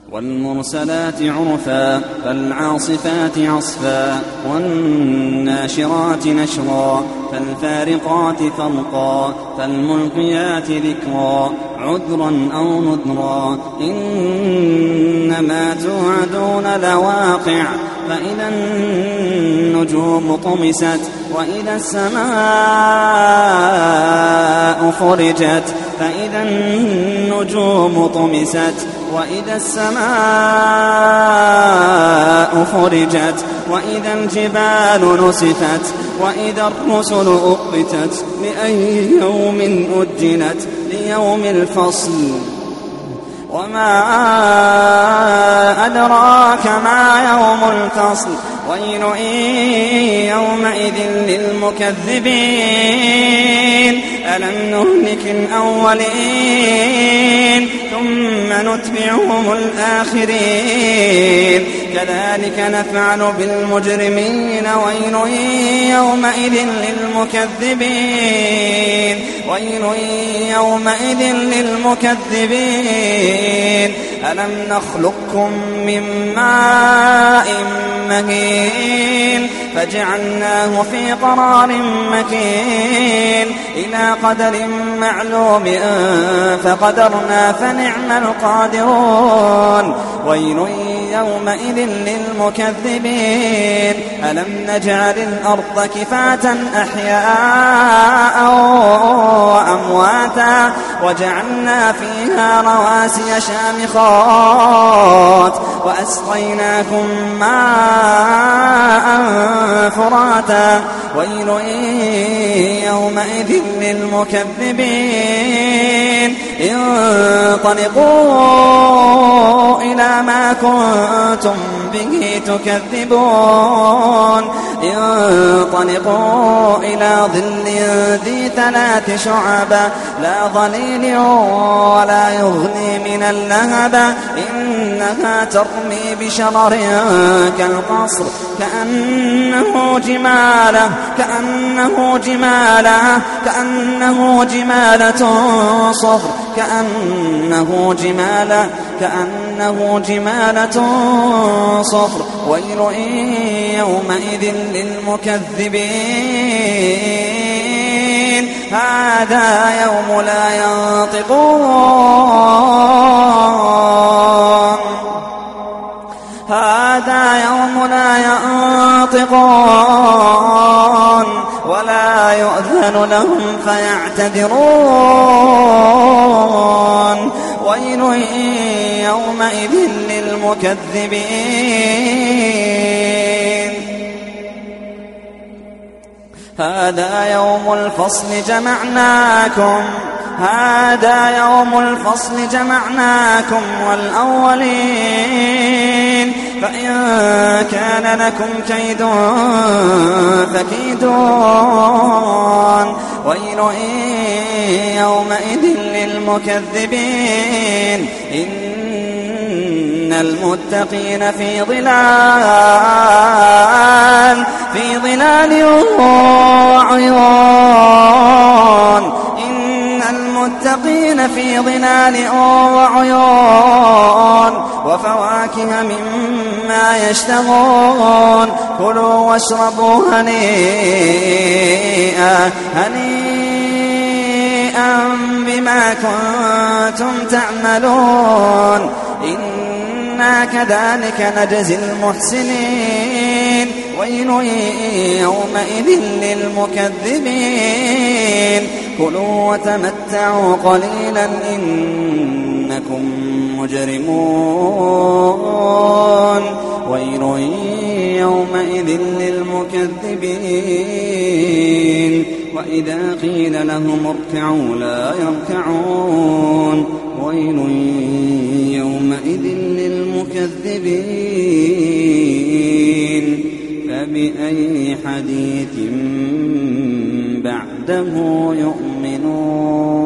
والمرسلات عرفا فالعاصفات عصفا والناشرات نشرا فالفارقات فرقا فالملقيات ذكرا عذرا أو نذرا إنما توعدون لواقع فإذا النجوم طمست وإذا السماء فرجت فإذا النجوم طمست وإذا السماء فرجت وإذا الجبال نسفت وإذا الرسل أقتت لأي يوم أجلت ليوم الفصل وما أدراك ما يوم الفصل ويل يومئذ للمكذبين ألم نهلك الأولين ثم نتبعهم الآخرين كذلك نفعل بالمجرمين ويل يومئذ للمكذبين ويل يومئذ للمكذبين ألم نخلقكم من ماء مهين فجعلناه في قرار مكين إلى قدر معلوم فقدرنا فنعم القادرون ويل يومئذ للمكذبين ألم نجعل الأرض كفاة أحياء وأمواتا وجعلنا فيها رواسي شامخات وأسقيناكم ماء فراتا ويل يومئذ للمكذبين انطلقوا إلى ما كنتم به تكذبون انطلقوا إلى ظل ذي 3 شعب لا ظليل ولا يغني من اللهب إنها ترمي بشرر كالقصر كأنه جمالة صفر كأنه جمالة صفر ويل يومئذ للمكذبين هذا يوم لا ينطقون ولا يؤذن لهم فيعتذرون ويل يومئذ للمكذبين هذا يوم الفصل جمعناكم والأولين فإن كان لكم كيد فكيدون ويل يومئذ للمكذبين إن المتقين في ظلال وعيون المتقين في ظلال وعيون وفواكه مما يشتهون كلوا واشربوا هنيئا بما كنتم تعملون إنا كذلك نجزي المحسنين ويل يومئذ للمكذبين كلوا وتمتعوا قليلا إنكم مجرمون ويل يومئذ للمكذبين وإذا قيل لهم اركعوا لا يركعون ويل يومئذ للمكذبين فبأي حديث بعده يؤمنون